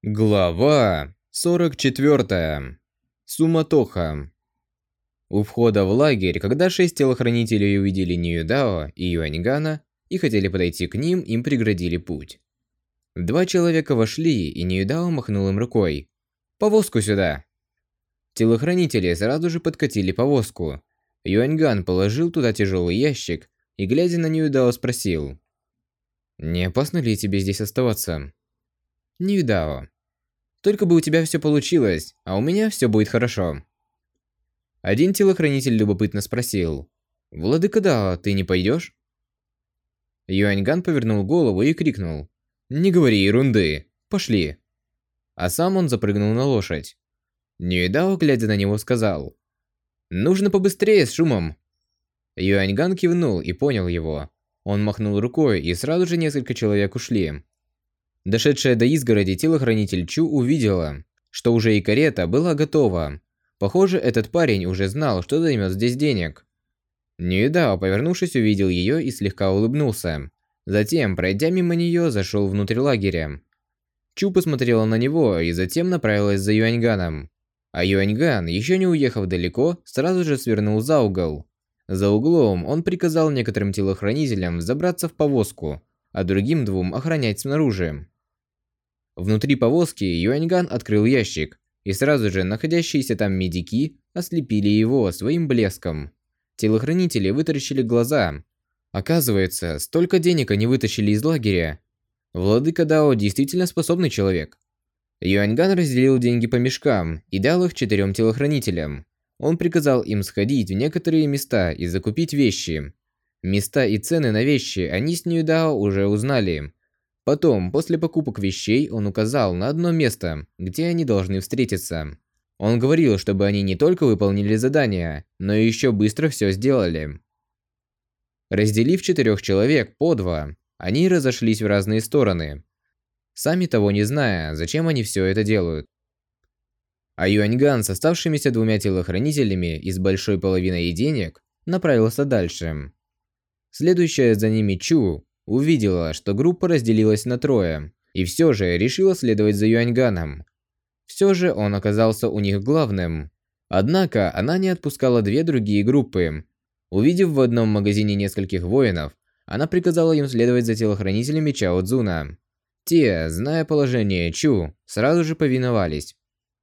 Глава 44. Суматоха. У входа в лагерь, когда 6 телохранителей увидели Ньюдао и Юаньгана и хотели подойти к ним, им преградили путь. 2 человека вошли, и Ньюдао махнул им рукой. «Повозку сюда!» Телохранители сразу же подкатили повозку. Юаньган положил туда тяжелый ящик и, глядя на Ньюдао, спросил: «Не опасно ли тебе здесь оставаться?» «Ньюдао, только бы у тебя все получилось, а у меня все будет хорошо». Один телохранитель любопытно спросил: «Владыка Дао, ты не пойдешь?» Юаньган повернул голову и крикнул: «Не говори ерунды, пошли!» А сам он запрыгнул на лошадь. Ньюэдао, глядя на него, сказал: «Нужно побыстрее с шумом!» Юаньган кивнул и понял его. Он махнул рукой, и сразу же несколько человек ушли. Дошедшая до изгороди телохранитель Чу увидела, что уже и карета была готова. Похоже, этот парень уже знал, что займет здесь денег. Ньюэдао, повернувшись, увидел ее и слегка улыбнулся. Затем, пройдя мимо нее, зашел внутрь лагеря. Чу посмотрела на него и затем направилась за Юаньганом. А Юаньган, еще не уехав далеко, сразу же свернул за угол. За углом он приказал некоторым телохранителям забраться в повозку, а другим 2 охранять снаружи. Внутри повозки Юаньган открыл ящик, и сразу же находящиеся там медики ослепили его своим блеском. Телохранители вытаращили глаза. Оказывается, столько денег они вытащили из лагеря. Владыка Дао действительно способный человек. Юаньган разделил деньги по мешкам и дал их 4 телохранителям. Он приказал им сходить в некоторые места и закупить вещи. Места и цены на вещи они с Ньюэдао уже узнали. Потом, после покупок вещей, он указал на одно место, где они должны встретиться. Он говорил, чтобы они не только выполнили задание, но и еще быстро все сделали. Разделив 4 человек по 2, они разошлись в разные стороны, сами того не зная, зачем они все это делают. А Юаньган с оставшимися 2 телохранителями и с большой половиной денег направился дальше. Следующая за ними Чу увидела, что группа разделилась на 3, и все же решила следовать за Юаньганом. Все же он оказался у них главным. Однако она не отпускала 2 другие группы. Увидев в одном магазине нескольких воинов, она приказала им следовать за телохранителями Чао Цзуна. Те, зная положение Чу, сразу же повиновались.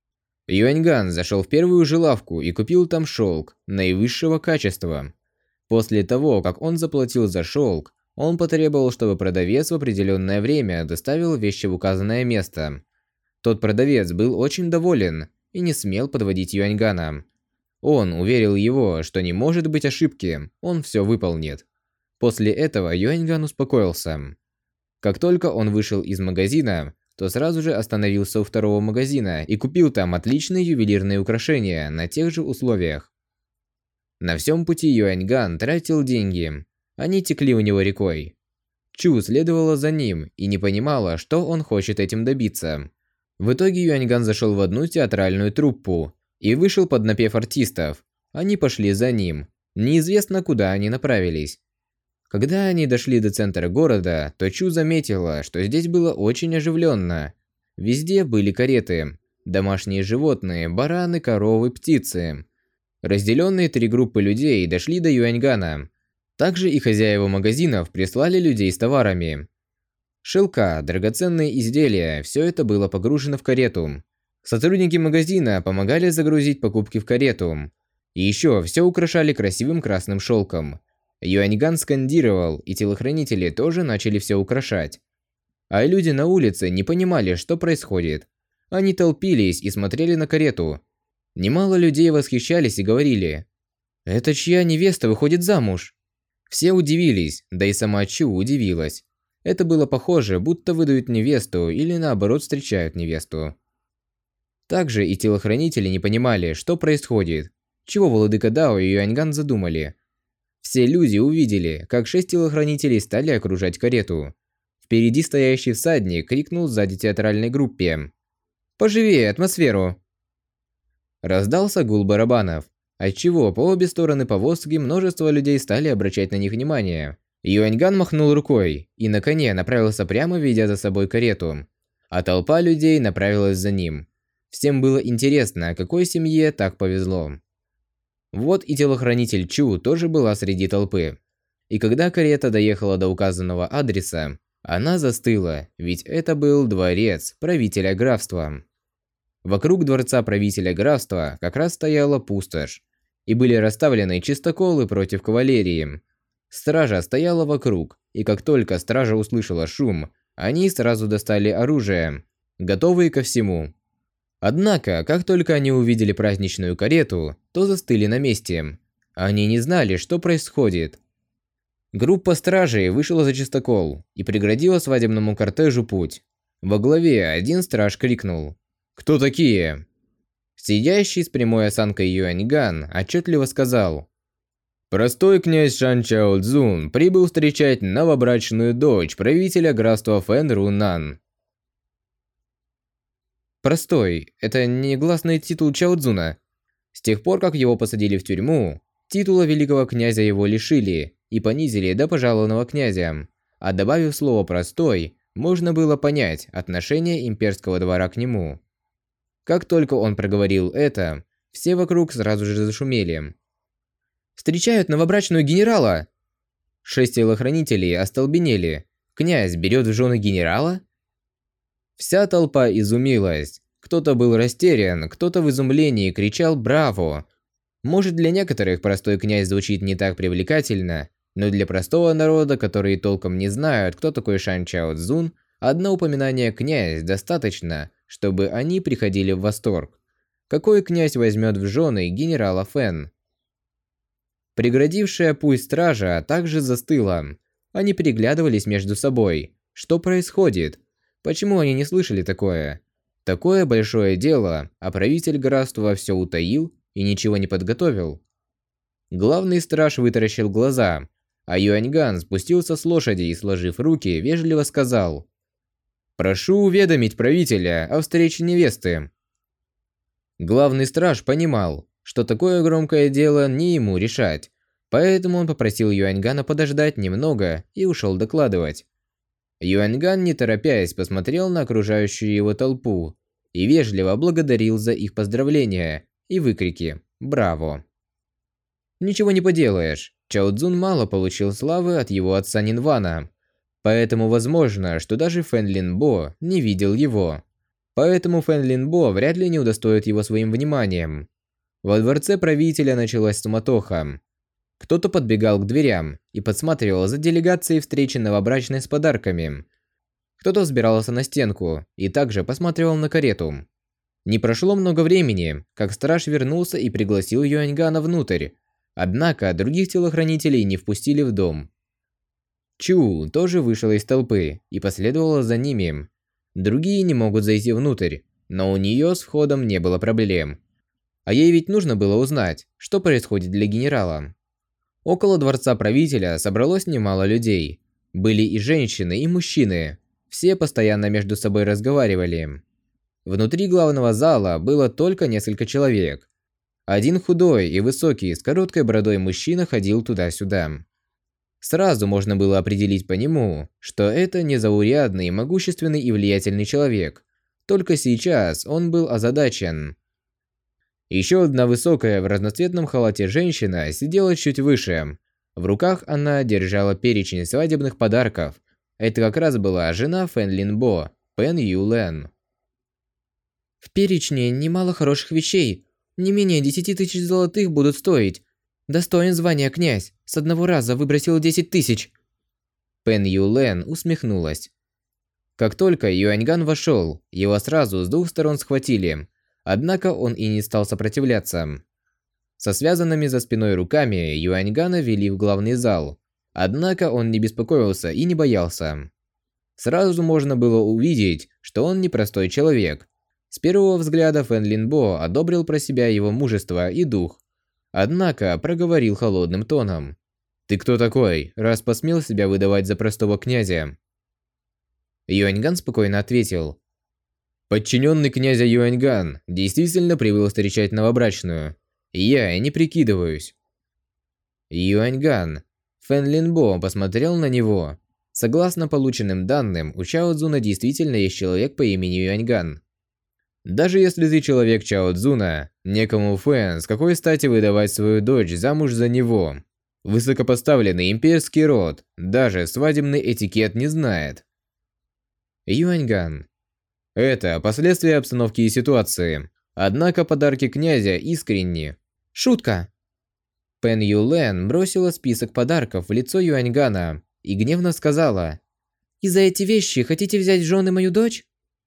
Юаньган зашел в первую же лавку и купил там шелк наивысшего качества. После того, как он заплатил за шелк, он потребовал, чтобы продавец в определенное время доставил вещи в указанное место. Тот продавец был очень доволен и не смел подводить Юаньгана. Он уверил его, что не может быть ошибки, он все выполнит. После этого Юаньган успокоился. Как только он вышел из магазина, то сразу же остановился у второго магазина и купил там отличные ювелирные украшения на тех же условиях. На всем пути Юаньган тратил деньги. Они текли у него рекой. Чу следовала за ним и не понимала, что он хочет этим добиться. В итоге Юаньган зашел в одну театральную труппу и вышел под напев артистов. Они пошли за ним. Неизвестно, куда они направились. Когда они дошли до центра города, то Чу заметила, что здесь было очень оживленно. Везде были кареты, домашние животные, бараны, коровы, птицы. Разделенные 3 группы людей дошли до Юаньгана. Также и хозяева магазинов прислали людей с товарами. Шелка, драгоценные изделия – все это было погружено в карету. Сотрудники магазина помогали загрузить покупки в карету. И еще все украшали красивым красным шелком. Юаньган скандировал, и телохранители тоже начали все украшать. А люди на улице не понимали, что происходит. Они толпились и смотрели на карету. Немало людей восхищались и говорили: «Это чья невеста выходит замуж?» Все удивились, да и сама Чу удивилась. Это было похоже, будто выдают невесту или наоборот встречают невесту. Также и телохранители не понимали, что происходит, чего владыка Дао и Юаньган задумали. Все люди увидели, как 6 телохранителей стали окружать карету. Впереди стоящий всадник крикнул сзади театральной группе: «Поживее атмосферу!» Раздался гул барабанов, отчего по обе стороны повозки множество людей стали обращать на них внимание. Юаньган махнул рукой и на коне направился прямо, ведя за собой карету. а толпа людей направилась за ним. Всем было интересно, какой семье так повезло. Вот и телохранитель Чу тоже была среди толпы. И когда карета доехала до указанного адреса, она застыла, ведь это был дворец правителя графства. Вокруг дворца правителя графства как раз стояла пустошь, и были расставлены чистоколы против кавалерии. Стража стояла вокруг, и как только стража услышала шум, они сразу достали оружие, готовые ко всему. Однако, как только они увидели праздничную карету, то застыли на месте. Они не знали, что происходит. Группа стражей вышла за чистокол и преградила свадебному кортежу путь. Во главе один страж крикнул: «Кто такие?» Сидящий с прямой осанкой Юаньган отчетливо сказал: «Простой князь Шан Чао Цзун прибыл встречать новобрачную дочь правителя графства Фэн Рунан». Простой – это негласный титул Чао Цзуна. С тех пор, как его посадили в тюрьму, титула великого князя его лишили и понизили до пожалованного князя, а добавив слово «простой», можно было понять отношение имперского двора к нему. Как только он проговорил это, все вокруг сразу же зашумели. «Встречают новобрачную генерала!» 6 телохранителей остолбенели. «Князь берет в жены генерала?» Вся толпа изумилась. Кто-то был растерян, кто-то в изумлении кричал «Браво!». Может, для некоторых простой князь звучит не так привлекательно, но для простого народа, которые толком не знают, кто такой Шан Чао Цзун, одно упоминание «князь» достаточно, чтобы они приходили в восторг. Какой князь возьмет в жены генерала Фэн? Преградившая путь стража также застыла. Они переглядывались между собой. Что происходит? Почему они не слышали такое? Такое большое дело, а правитель графства все утаил и ничего не подготовил. Главный страж вытаращил глаза, а Юаньган спустился с лошади и, сложив руки, вежливо сказал: «Прошу уведомить правителя о встрече невесты». Главный страж понимал, что такое громкое дело не ему решать, поэтому он попросил Юаньгана подождать немного и ушел докладывать. Юаньган, не торопясь, посмотрел на окружающую его толпу и вежливо благодарил за их поздравления и выкрики «Браво!». Ничего не поделаешь, Чао Цзун мало получил славы от его отца Нинвана, поэтому возможно, что даже Фэн Линбо не видел его. Поэтому Фэн Линбо вряд ли не удостоит его своим вниманием. Во дворце правителя началась суматоха. Кто-то подбегал к дверям и подсматривал за делегацией встречи новобрачной с подарками. Кто-то взбирался на стенку и также посматривал на карету. Не прошло много времени, как страж вернулся и пригласил Юаньгана внутрь. Однако других телохранителей не впустили в дом. Чу тоже вышла из толпы и последовала за ними. Другие не могут зайти внутрь, но у нее с входом не было проблем. А ей ведь нужно было узнать, что происходит для генерала. Около дворца правителя собралось немало людей. Были и женщины, и мужчины. Все постоянно между собой разговаривали. Внутри главного зала было только несколько человек. Один худой и высокий с короткой бородой мужчина ходил туда-сюда. Сразу можно было определить по нему, что это незаурядный, могущественный и влиятельный человек. Только сейчас он был озадачен. Еще одна высокая в разноцветном халате женщина сидела чуть выше. В руках она держала перечень свадебных подарков. Это как раз была жена Фэн Линбо, Пэн Юлен. «В перечне немало хороших вещей. Не менее 10 тысяч золотых будут стоить. Достоин звания князь. С одного раза выбросил 10 тысяч». Пэн Юлен усмехнулась. Как только Юаньган вошел, его сразу с двух сторон схватили. Однако он и не стал сопротивляться. Со связанными за спиной руками Юаньгана вели в главный зал. Однако он не беспокоился и не боялся. Сразу можно было увидеть, что он непростой человек. С первого взгляда Фэн Линбо одобрил про себя его мужество и дух. Однако проговорил холодным тоном: «Ты кто такой, раз посмел себя выдавать за простого князя?» Юаньган спокойно ответил: «Подчиненный князя Юаньган действительно прибыл встречать новобрачную. И я не прикидываюсь». Юаньган. Фэн Линбо посмотрел на него. Согласно полученным данным, у Чао Цзуна действительно есть человек по имени Юаньган. Даже если ты человек Чао Цзуна, некому Фэн с какой стати выдавать свою дочь замуж за него. Высокопоставленный имперский род даже свадебный этикет не знает. Юаньган. Это последствия обстановки и ситуации. Однако подарки князя искренни. Шутка. Пен Юлен бросила список подарков в лицо Юаньгана и гневно сказала: «И за эти вещи хотите взять в жены мою дочь?»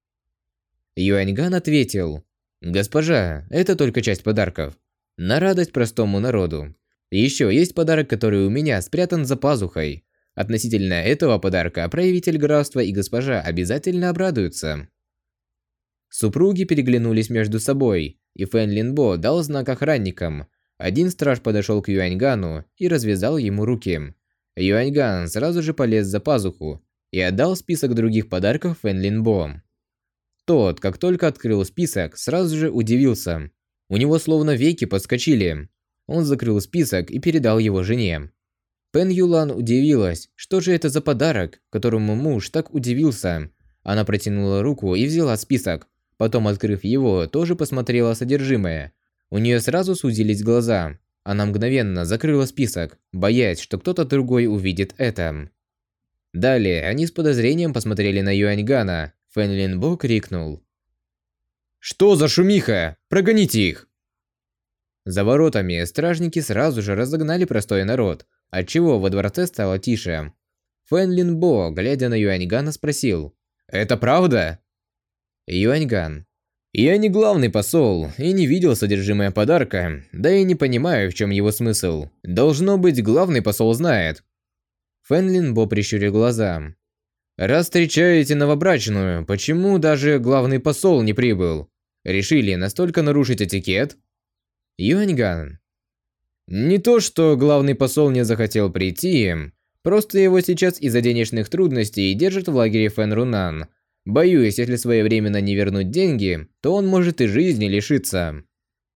Юаньган ответил: «Госпожа, это только часть подарков. На радость простому народу. Еще есть подарок, который у меня спрятан за пазухой. Относительно этого подарка правитель графства и госпожа обязательно обрадуются». Супруги переглянулись между собой, и Фэн Линбо дал знак охранникам. Один страж подошел к Юаньгану и развязал ему руки. Юаньган сразу же полез за пазуху и отдал список других подарков Фэн Линбо. Тот, как только открыл список, сразу же удивился. У него словно веки подскочили. Он закрыл список и передал его жене. Пен Юлан удивилась, что же это за подарок, которому муж так удивился. Она протянула руку и взяла список. Потом, открыв его, тоже посмотрела содержимое. У нее сразу сузились глаза. Она мгновенно закрыла список, боясь, что кто-то другой увидит это. Далее они с подозрением посмотрели на Юаньгана. Фэн Линбо крикнул: «Что за шумиха? Прогоните их!» За воротами стражники сразу же разогнали простой народ, отчего во дворце стало тише. Фэн Линбо, глядя на Юаньгана, спросил: «Это правда?» Юаньган: «Я не главный посол и не видел содержимое подарка, да и не понимаю, в чем его смысл. Должно быть, главный посол знает». Фэн Линбо прищурил глаза. «Раз встречаете новобрачную, почему даже главный посол не прибыл? Решили настолько нарушить этикет?» Юаньган: «Не то, что главный посол не захотел прийти, просто его сейчас из-за денежных трудностей держат в лагере Фэн Рунан. Боюсь, если своевременно не вернуть деньги, то он может и жизни лишиться».